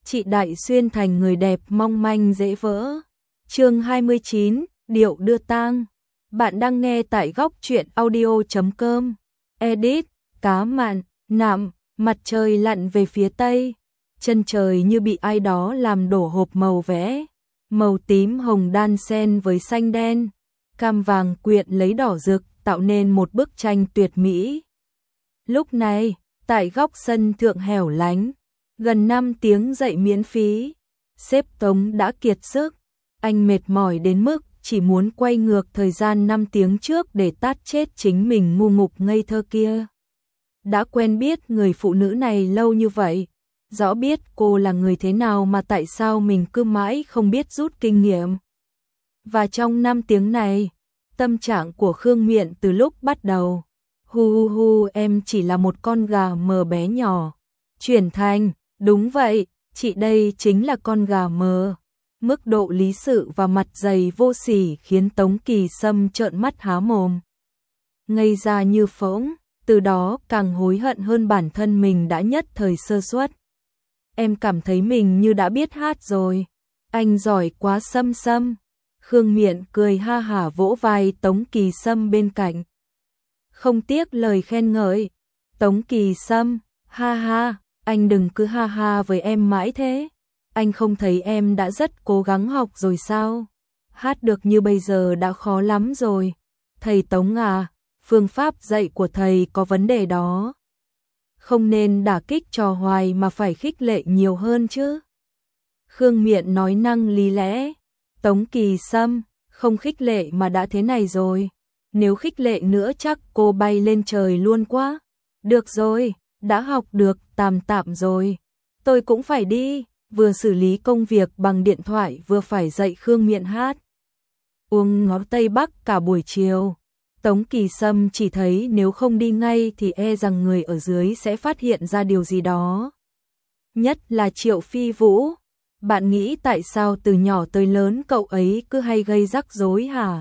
chị Đại xuyên thành người đẹp mong manh dễ vỡ. Chương 29, điệu đưa tang. Bạn đang nghe tại góc truyện audio.com. Edit, cá mặn, nạm, mặt trời lặn về phía tây. Chân trời như bị ai đó làm đổ hộp màu vẽ. Màu tím hồng đan xen với xanh đen. Cam vàng quyện lấy đỏ rực tạo nên một bức tranh tuyệt mỹ. Lúc này, tại góc sân thượng hẻo lánh, gần 5 tiếng dậy miễn phí, sếp Tống đã kiệt sức. Anh mệt mỏi đến mức chỉ muốn quay ngược thời gian 5 tiếng trước để tát chết chính mình ngu ngục ngây thơ kia. Đã quen biết người phụ nữ này lâu như vậy, rõ biết cô là người thế nào mà tại sao mình cứ mãi không biết rút kinh nghiệm. Và trong 5 tiếng này, tâm trạng của Khương Miện từ lúc bắt đầu, em chỉ là một con gà mờ bé nhỏ, chuyển thành, đúng vậy, chị đây chính là con gà mờ. Mức độ lý sự và mặt dày vô sỉ khiến Tống Kỳ Sâm trợn mắt há mồm. Ngây ra như phỗng, từ đó càng hối hận hơn bản thân mình đã nhất thời sơ suất. Em cảm thấy mình như đã biết hát rồi. Anh giỏi quá Sâm Sâm. Khương Miện cười ha hả vỗ vai Tống Kỳ Sâm bên cạnh. Không tiếc lời khen ngợi. Tống Kỳ Sâm, ha ha, anh đừng cứ ha ha với em mãi thế. Anh không thấy em đã rất cố gắng học rồi sao? Hát được như bây giờ đã khó lắm rồi. Thầy Tống à, phương pháp dạy của thầy có vấn đề đó. Không nên đả kích trò hoài mà phải khích lệ nhiều hơn chứ. Khương Miện nói năng lý lẽ. Tống Kỳ Sâm, không khích lệ mà đã thế này rồi. Nếu khích lệ nữa chắc cô bay lên trời luôn quá. Được rồi, đã học được tạm tạm rồi. Tôi cũng phải đi. Vừa xử lý công việc bằng điện thoại vừa phải dạy Khương Miện hát. Uống ngó Tây Bắc cả buổi chiều. Tống Kỳ Sâm chỉ thấy nếu không đi ngay thì e rằng người ở dưới sẽ phát hiện ra điều gì đó. Nhất là Triệu Phi Vũ. Bạn nghĩ tại sao từ nhỏ tới lớn cậu ấy cứ hay gây rắc rối hả?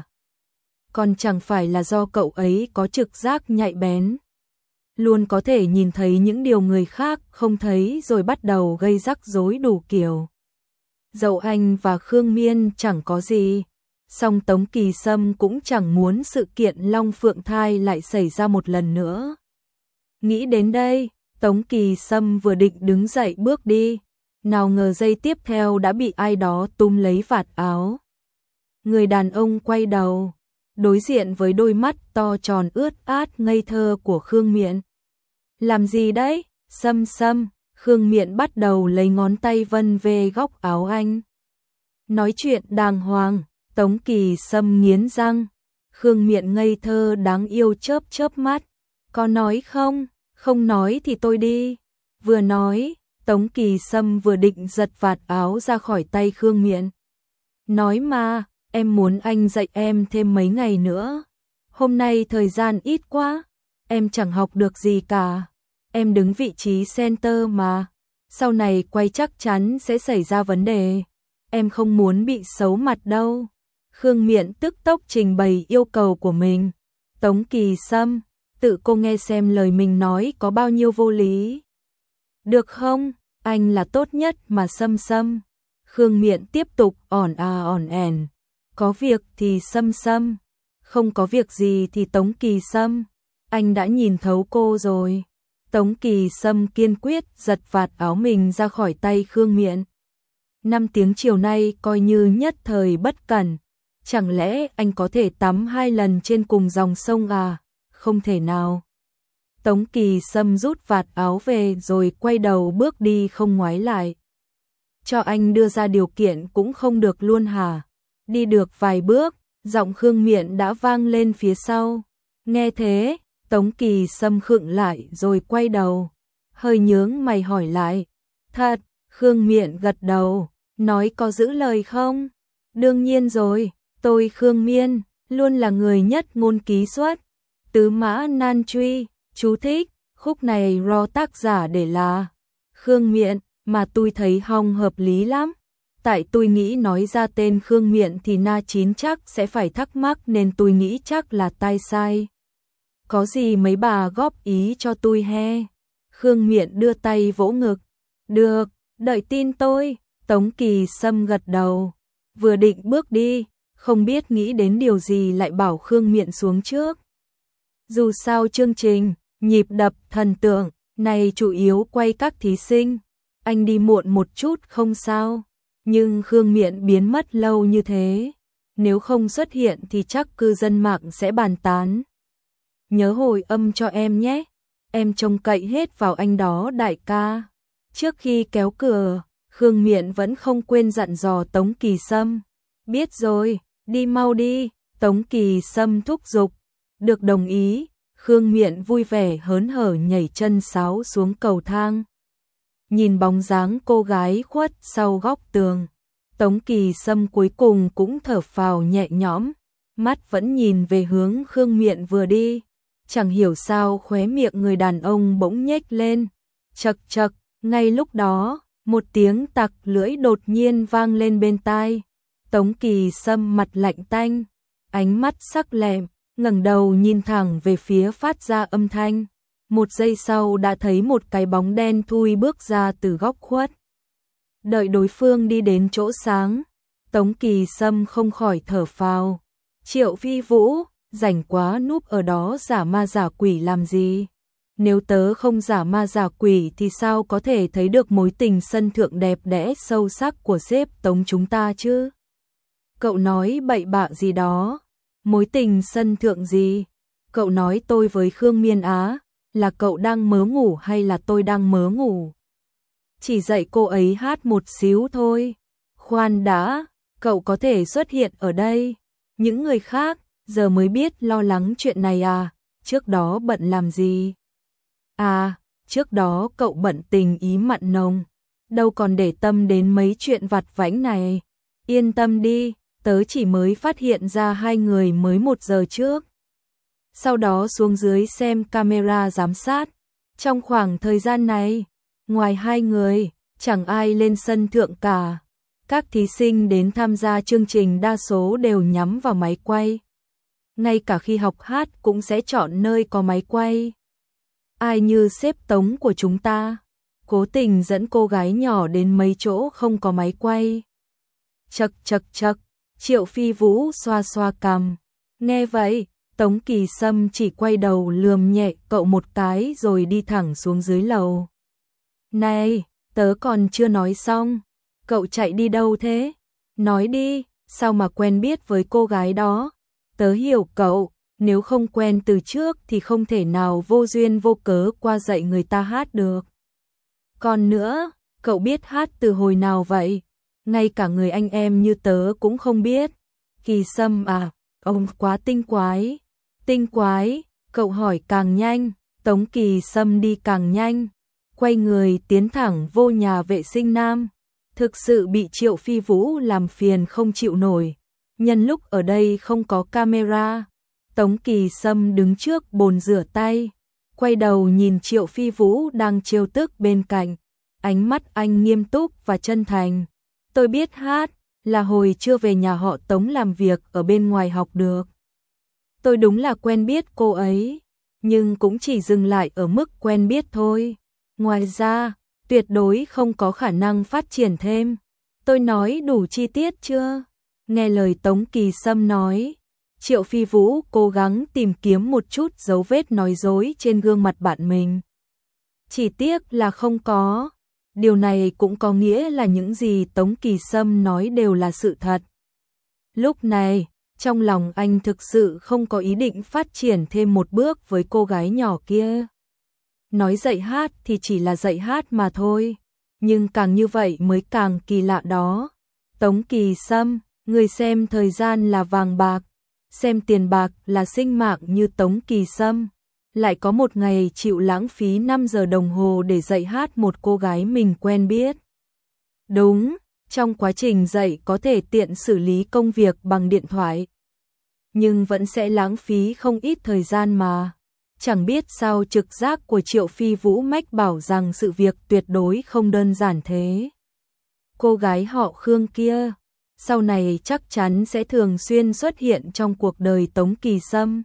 Còn chẳng phải là do cậu ấy có trực giác nhạy bén. Luôn có thể nhìn thấy những điều người khác không thấy rồi bắt đầu gây rắc rối đủ kiểu. Dẫu anh và Khương Miên chẳng có gì, song Tống Kỳ Sâm cũng chẳng muốn sự kiện Long Phượng thai lại xảy ra một lần nữa. Nghĩ đến đây, Tống Kỳ Sâm vừa định đứng dậy bước đi, nào ngờ giây tiếp theo đã bị ai đó túm lấy vạt áo. Người đàn ông quay đầu, đối diện với đôi mắt to tròn ướt át ngây thơ của Khương Miện. Làm gì đấy? Sâm Sâm, Khương Miện bắt đầu lấy ngón tay vân về góc áo anh. Nói chuyện đàng hoàng, Tống Kỳ Sâm nghiến răng. Khương Miện ngây thơ đáng yêu chớp chớp mắt. Có nói không? Không nói thì tôi đi. Vừa nói, Tống Kỳ Sâm vừa định giật vạt áo ra khỏi tay Khương Miện. Nói mà, em muốn anh dạy em thêm mấy ngày nữa. Hôm nay thời gian ít quá, em chẳng học được gì cả. Em đứng vị trí center mà, sau này quay chắc chắn sẽ xảy ra vấn đề. Em không muốn bị xấu mặt đâu. Khương Miện tức tốc trình bày yêu cầu của mình. Tống Kỳ Sâm, tự cô nghe xem lời mình nói có bao nhiêu vô lý. Được không? Anh là tốt nhất mà Sâm Sâm. Khương Miện tiếp tục ỏn ẻn. Có việc thì Sâm Sâm, không có việc gì thì Tống Kỳ Sâm. Anh đã nhìn thấu cô rồi. Tống Kỳ Sâm kiên quyết giật vạt áo mình ra khỏi tay Khương Miện. 5 tiếng chiều nay coi như nhất thời bất cẩn. Chẳng lẽ anh có thể tắm 2 lần trên cùng dòng sông à? Không thể nào. Tống Kỳ Sâm rút vạt áo về rồi quay đầu bước đi không ngoái lại. Cho anh đưa ra điều kiện cũng không được luôn hả? Đi được vài bước, giọng Khương Miện đã vang lên phía sau. Nghe thế, Tống Kỳ Sâm khựng lại rồi quay đầu, hơi nhướng mày hỏi lại. Thật, Khương Miện gật đầu, nói có giữ lời không? Đương nhiên rồi, tôi Khương Miên, luôn là người nhất ngôn ký xuất. Tứ mã nan truy, chú thích, khúc này do tác giả để là Khương Miện, mà tôi thấy hong hợp lý lắm. Tại tôi nghĩ nói ra tên Khương Miện thì Na Chín chắc sẽ phải thắc mắc nên tôi nghĩ chắc là tai sai. Có gì mấy bà góp ý cho tôi he? Khương Miện đưa tay vỗ ngực. Được, Đợi tin tôi. Tống Kỳ Sâm gật đầu, vừa định bước đi, không biết nghĩ đến điều gì lại bảo Khương Miện xuống trước. Dù sao chương trình, nhịp đập thần tượng, này chủ yếu quay các thí sinh, anh đi muộn một chút không sao, nhưng Khương Miện biến mất lâu như thế, nếu không xuất hiện thì chắc cư dân mạng sẽ bàn tán. Nhớ hồi âm cho em nhé, em trông cậy hết vào anh đó đại ca. Trước khi kéo cửa, Khương Miện vẫn không quên dặn dò Tống Kỳ Sâm. Biết rồi, đi mau đi, Tống Kỳ Sâm thúc giục. Được đồng ý, Khương Miện vui vẻ hớn hở nhảy chân sáo xuống cầu thang. Nhìn bóng dáng cô gái khuất sau góc tường, Tống Kỳ Sâm cuối cùng cũng thở phào nhẹ nhõm, mắt vẫn nhìn về hướng Khương Miện vừa đi. Chẳng hiểu sao khóe miệng người đàn ông bỗng nhếch lên. Chậc chậc, ngay lúc đó, một tiếng tặc lưỡi đột nhiên vang lên bên tai. Tống Kỳ Sâm mặt lạnh tanh, ánh mắt sắc lẹm, ngẩng đầu nhìn thẳng về phía phát ra âm thanh. Một giây sau đã thấy một cái bóng đen thui bước ra từ góc khuất. Đợi đối phương đi đến chỗ sáng, Tống Kỳ Sâm không khỏi thở phào. Triệu Phi Vũ, rảnh quá núp ở đó giả ma giả quỷ làm gì? Nếu tớ không giả ma giả quỷ thì sao có thể thấy được mối tình sân thượng đẹp đẽ sâu sắc của sếp Tống chúng ta chứ? Cậu nói bậy bạ gì đó? Mối tình sân thượng gì? Cậu nói tôi với Khương Miên Á, là cậu đang mớ ngủ hay là tôi đang mớ ngủ? Chỉ dạy cô ấy hát một xíu thôi. Khoan đã, cậu có thể xuất hiện ở đây. Những người khác, giờ mới biết lo lắng chuyện này à? Trước đó bận làm gì? À, trước đó cậu bận tình ý mặn nồng, đâu còn để tâm đến mấy chuyện vặt vãnh này. Yên tâm đi, tớ chỉ mới phát hiện ra hai người mới 1 giờ trước. Sau đó xuống dưới xem camera giám sát. Trong khoảng thời gian này, ngoài hai người, chẳng ai lên sân thượng cả. Các thí sinh đến tham gia chương trình đa số đều nhắm vào máy quay. Ngay cả khi học hát cũng sẽ chọn nơi có máy quay. Ai như sếp Tống của chúng ta, cố tình dẫn cô gái nhỏ đến mấy chỗ không có máy quay. Chậc chậc chậc, Triệu Phi Vũ xoa xoa cằm. Nghe vậy, Tống Kỳ Sâm chỉ quay đầu lườm nhẹ cậu một cái rồi đi thẳng xuống dưới lầu. Này, tớ còn chưa nói xong, cậu chạy đi đâu thế? Nói đi, sao mà quen biết với cô gái đó? Tớ hiểu cậu, nếu không quen từ trước thì không thể nào vô duyên vô cớ qua dạy người ta hát được. Còn nữa, cậu biết hát từ hồi nào vậy? Ngay cả người anh em như tớ cũng không biết. Kỳ Sâm à, ông quá tinh quái. Tinh quái, cậu hỏi càng nhanh, Tống Kỳ Sâm đi càng nhanh. Quay người tiến thẳng vô nhà vệ sinh nam. Thực sự bị Triệu Phi Vũ làm phiền không chịu nổi. Nhân lúc ở đây không có camera, Tống Kỳ Sâm đứng trước bồn rửa tay, quay đầu nhìn Triệu Phi Vũ đang trêu tức bên cạnh, ánh mắt anh nghiêm túc và chân thành. Tôi biết hát, là hồi chưa về nhà họ Tống làm việc ở bên ngoài học được. Tôi đúng là quen biết cô ấy, nhưng cũng chỉ dừng lại ở mức quen biết thôi. Ngoài ra, tuyệt đối không có khả năng phát triển thêm. Tôi nói đủ chi tiết chưa? Nghe lời Tống Kỳ Sâm nói, Triệu Phi Vũ cố gắng tìm kiếm một chút dấu vết nói dối trên gương mặt bạn mình. Chỉ tiếc là không có. Điều này cũng có nghĩa là những gì Tống Kỳ Sâm nói đều là sự thật. Lúc này, trong lòng anh thực sự không có ý định phát triển thêm một bước với cô gái nhỏ kia. Nói dạy hát thì chỉ là dạy hát mà thôi, nhưng càng như vậy mới càng kỳ lạ đó. Tống Kỳ Sâm, người xem thời gian là vàng bạc, xem tiền bạc là sinh mạng như Tống Kỳ Sâm, lại có một ngày chịu lãng phí 5 giờ đồng hồ để dạy hát một cô gái mình quen biết. Đúng, trong quá trình dạy có thể tiện xử lý công việc bằng điện thoại, nhưng vẫn sẽ lãng phí không ít thời gian mà. Chẳng biết sao trực giác của Triệu Phi Vũ mách bảo rằng sự việc tuyệt đối không đơn giản thế. Cô gái họ Khương kia, sau này chắc chắn sẽ thường xuyên xuất hiện trong cuộc đời Tống Kỳ Sâm.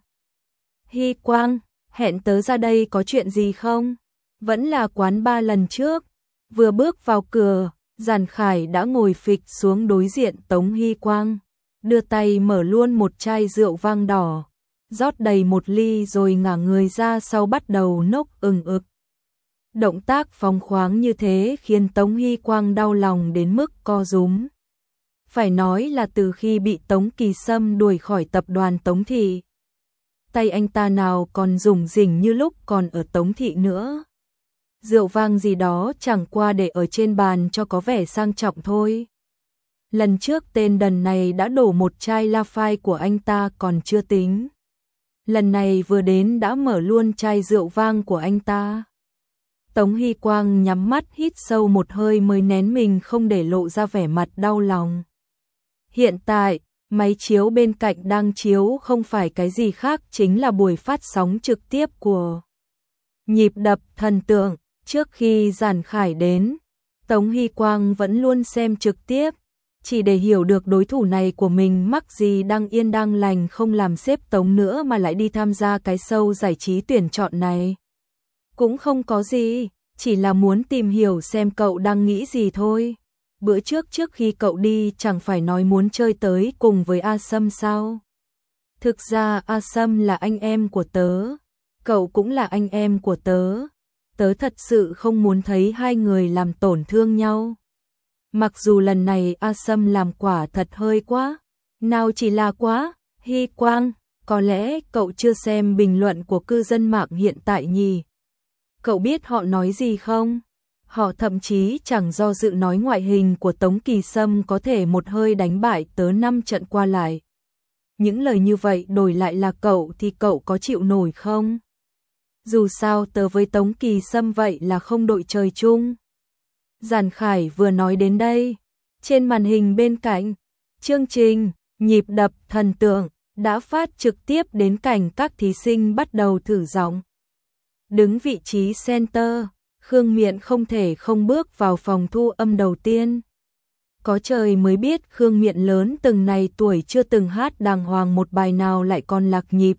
Hy Quang, hẹn tớ ra đây có chuyện gì không? Vẫn là quán bar lần trước. Vừa bước vào cửa, Giản Khải đã ngồi phịch xuống đối diện Tống Hy Quang, đưa tay mở luôn một chai rượu vang đỏ, rót đầy một ly rồi ngả người ra sau bắt đầu nốc ừng ực. Động tác phóng khoáng như thế khiến Tống Hy Quang đau lòng đến mức co rúm. Phải nói là từ khi bị Tống Kỳ Sâm đuổi khỏi tập đoàn Tống Thị, tay anh ta nào còn rủng rỉnh như lúc còn ở Tống Thị nữa. Rượu vang gì đó chẳng qua để ở trên bàn cho có vẻ sang trọng thôi. Lần trước tên đần này đã đổ một chai Lafite của anh ta còn chưa tính. Lần này vừa đến đã mở luôn chai rượu vang của anh ta. Tống Hy Quang nhắm mắt hít sâu một hơi mới nén mình không để lộ ra vẻ mặt đau lòng. Hiện tại, máy chiếu bên cạnh đang chiếu không phải cái gì khác chính là buổi phát sóng trực tiếp của Nhịp đập thần tượng. Trước khi Giản Khải đến, Tống Hy Quang vẫn luôn xem trực tiếp, chỉ để hiểu được đối thủ này của mình mắc gì đang yên đang lành không làm sếp Tống nữa mà lại đi tham gia cái show giải trí tuyển chọn này. Cũng không có gì, chỉ là muốn tìm hiểu xem cậu đang nghĩ gì thôi. Bữa trước khi cậu đi chẳng phải nói muốn chơi tới cùng với A Sâm sao? Thực ra A Sâm là anh em của tớ, cậu cũng là anh em của tớ. Tớ thật sự không muốn thấy hai người làm tổn thương nhau. Mặc dù lần này A Sâm làm quả thật hơi quá. Nào chỉ là quá, Hy Quang, có lẽ cậu chưa xem bình luận của cư dân mạng hiện tại nhỉ? Cậu biết họ nói gì không? Họ thậm chí chẳng do dự nói ngoại hình của Tống Kỳ Sâm có thể một hơi đánh bại tớ 5 trận qua lại. Những lời như vậy đổi lại là cậu thì cậu có chịu nổi không? Dù sao tớ với Tống Kỳ Sâm vậy là không đội trời chung. Giản Khải vừa nói đến đây, trên màn hình bên cạnh, chương trình Nhịp đập thần tượng đã phát trực tiếp đến cảnh các thí sinh bắt đầu thử giọng. Đứng vị trí center, Khương Miện không thể không bước vào phòng thu âm đầu tiên. Có trời mới biết Khương Miện lớn từng này tuổi chưa từng hát đàng hoàng một bài nào lại còn lạc nhịp.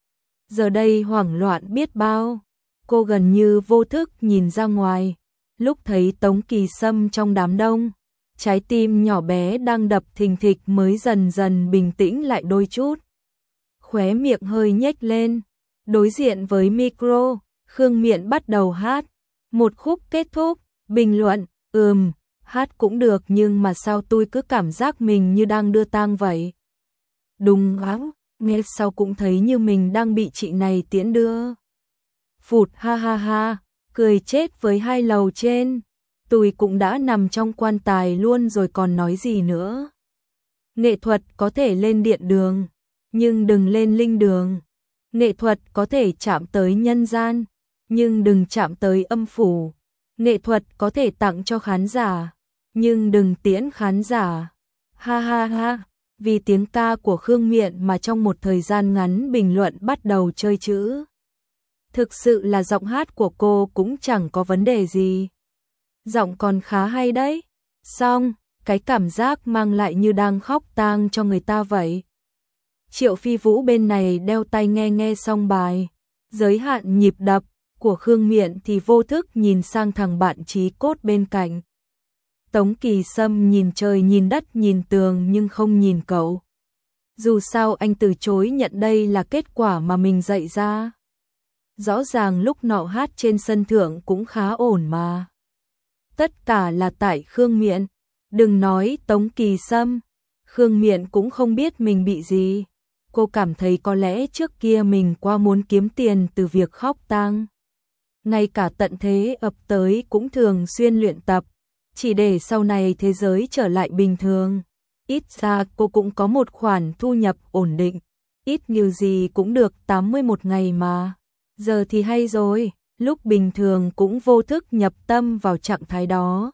Giờ đây hoảng loạn biết bao, cô gần như vô thức nhìn ra ngoài, lúc thấy Tống Kỳ Sâm trong đám đông, trái tim nhỏ bé đang đập thình thịch mới dần dần bình tĩnh lại đôi chút. Khóe miệng hơi nhếch lên, đối diện với micro, Khương Miện bắt đầu hát. Một khúc kết thúc, bình luận, hát cũng được nhưng mà sao tôi cứ cảm giác mình như đang đưa tang vậy. Đúng lắm, nghe sau cũng thấy như mình đang bị chị này tiễn đưa. Phụt ha ha ha, cười chết với hai lầu trên, tôi cũng đã nằm trong quan tài luôn rồi còn nói gì nữa. Nghệ thuật có thể lên điện đường, nhưng đừng lên linh đường. Nghệ thuật có thể chạm tới nhân gian, nhưng đừng chạm tới âm phủ. Nghệ thuật có thể tặng cho khán giả, nhưng đừng tiễn khán giả. Ha ha ha, vì tiếng ca của Khương Miện mà trong một thời gian ngắn bình luận bắt đầu chơi chữ. Thực sự là giọng hát của cô cũng chẳng có vấn đề gì. Giọng còn khá hay đấy. Xong, cái cảm giác mang lại như đang khóc tang cho người ta vậy. Triệu Phi Vũ bên này đeo tai nghe xong bài Giới hạn nhịp đập của Khương Miện thì vô thức nhìn sang thằng bạn chí cốt bên cạnh. Tống Kỳ Sâm nhìn trời nhìn đất nhìn tường nhưng không nhìn cậu. Dù sao anh từ chối nhận đây là kết quả mà mình dạy ra. Rõ ràng lúc nọ hát trên sân thượng cũng khá ổn mà. Tất cả là tại Khương Miện. Đừng nói Tống Kỳ Sâm, Khương Miện cũng không biết mình bị gì. Cô cảm thấy có lẽ trước kia mình quá muốn kiếm tiền từ việc khóc tang. Ngay cả tận thế ập tới cũng thường xuyên luyện tập, chỉ để sau này thế giới trở lại bình thường. Ít ra cô cũng có một khoản thu nhập ổn định, ít nhiều gì cũng được 81 ngày mà. Giờ thì hay rồi, lúc bình thường cũng vô thức nhập tâm vào trạng thái đó.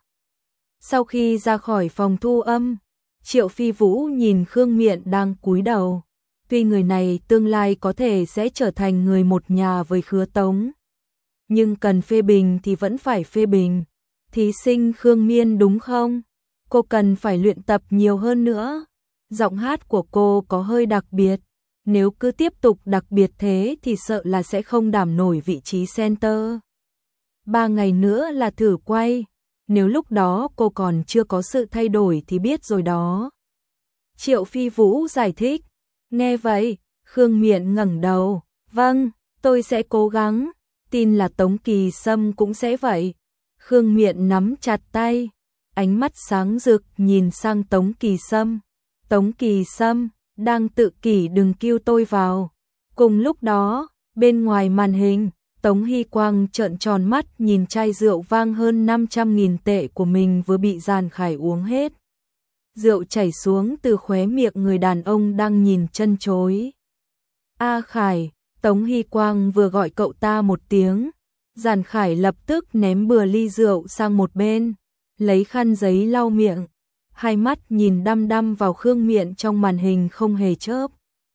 Sau khi ra khỏi phòng thu âm, Triệu Phi Vũ nhìn Khương Miện đang cúi đầu. Tuy người này tương lai có thể sẽ trở thành người một nhà với Khứa Tống, nhưng cần phê bình thì vẫn phải phê bình. Thí sinh Khương Miên đúng không? Cô cần phải luyện tập nhiều hơn nữa. Giọng hát của cô có hơi đặc biệt. Nếu cứ tiếp tục đặc biệt thế thì sợ là sẽ không đảm nổi vị trí center. 3 ngày nữa là thử quay. nếu lúc đó cô còn chưa có sự thay đổi thì biết rồi đó. Triệu Phi Vũ giải thích. Nghe vậy, Khương Miện ngẩng đầu. Vâng, tôi sẽ cố gắng, tin là Tống Kỳ Sâm cũng sẽ vậy. Khương Miện nắm chặt tay, ánh mắt sáng rực nhìn sang Tống Kỳ Sâm. Tống Kỳ Sâm, đang tự kỷ đừng kêu tôi vào. Cùng lúc đó, bên ngoài màn hình, Tống Hy Quang trợn tròn mắt nhìn chai rượu vang hơn 500.000 tệ của mình vừa bị Giản Khải uống hết. Rượu chảy xuống từ khóe miệng người đàn ông đang nhìn chân chối. A Khải, Tống Hy Quang vừa gọi cậu ta một tiếng. Giản Khải lập tức ném bừa ly rượu sang một bên, lấy khăn giấy lau miệng, hai mắt nhìn đăm đăm vào Khương Miện trong màn hình không hề chớp.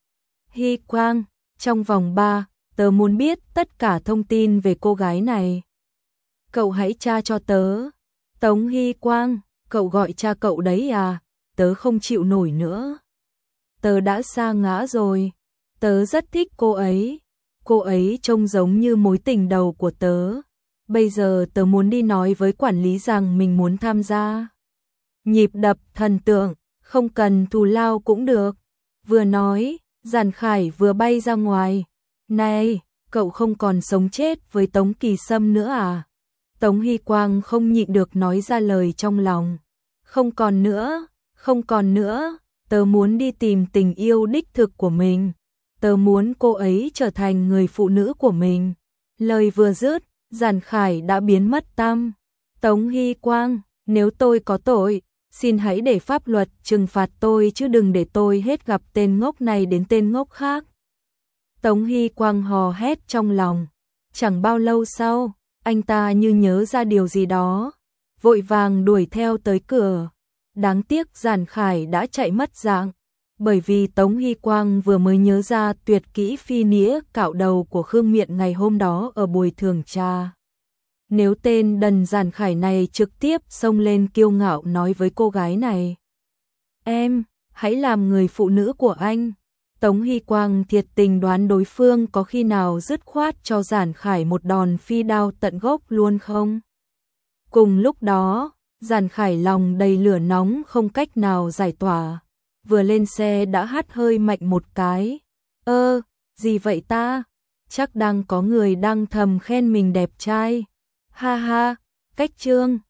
Hy Quang, trong vòng 3, tớ muốn biết tất cả thông tin về cô gái này. Cậu hãy tra cho tớ. Tống Hy Quang, cậu gọi cha cậu đấy à? Tớ không chịu nổi nữa. Tớ đã sa ngã rồi. Tớ rất thích cô ấy. Cô ấy trông giống như mối tình đầu của tớ. Bây giờ tớ muốn đi nói với quản lý rằng mình muốn tham gia. Nhịp đập thần tượng, không cần thù lao cũng được. Vừa nói, Giản Khải vừa bay ra ngoài. Này, cậu không còn sống chết với Tống Kỳ Sâm nữa à? Tống Hy Quang không nhịn được nói ra lời trong lòng. Không còn nữa, không còn nữa, tớ muốn đi tìm tình yêu đích thực của mình. Tớ muốn cô ấy trở thành người phụ nữ của mình. Lời vừa dứt, Giản Khải đã biến mất tăm. Tống Hy Quang, nếu tôi có tội, xin hãy để pháp luật trừng phạt tôi chứ đừng để tôi hết gặp tên ngốc này đến tên ngốc khác. Tống Hy Quang hò hét trong lòng. Chẳng bao lâu sau, anh ta như nhớ ra điều gì đó, vội vàng đuổi theo tới cửa. Đáng tiếc Giản Khải đã chạy mất dạng, bởi vì Tống Hy Quang vừa mới nhớ ra tuyệt kỹ phi nĩa cạo đầu của Khương Miện ngày hôm đó ở buổi thưởng trà. Nếu tên đần Giản Khải này trực tiếp xông lên kiêu ngạo nói với cô gái này: "Em, hãy làm người phụ nữ của anh." Tống Hy Quang thiệt tình đoán đối phương có khi nào dứt khoát cho Giản Khải một đòn phi đao tận gốc luôn không? Cùng lúc đó, Giản Khải lòng đầy lửa nóng không cách nào giải tỏa. Vừa lên xe đã hắt hơi mạnh một cái. Gì vậy ta? Chắc đang có người đang thầm khen mình đẹp trai. Ha ha, cách trương.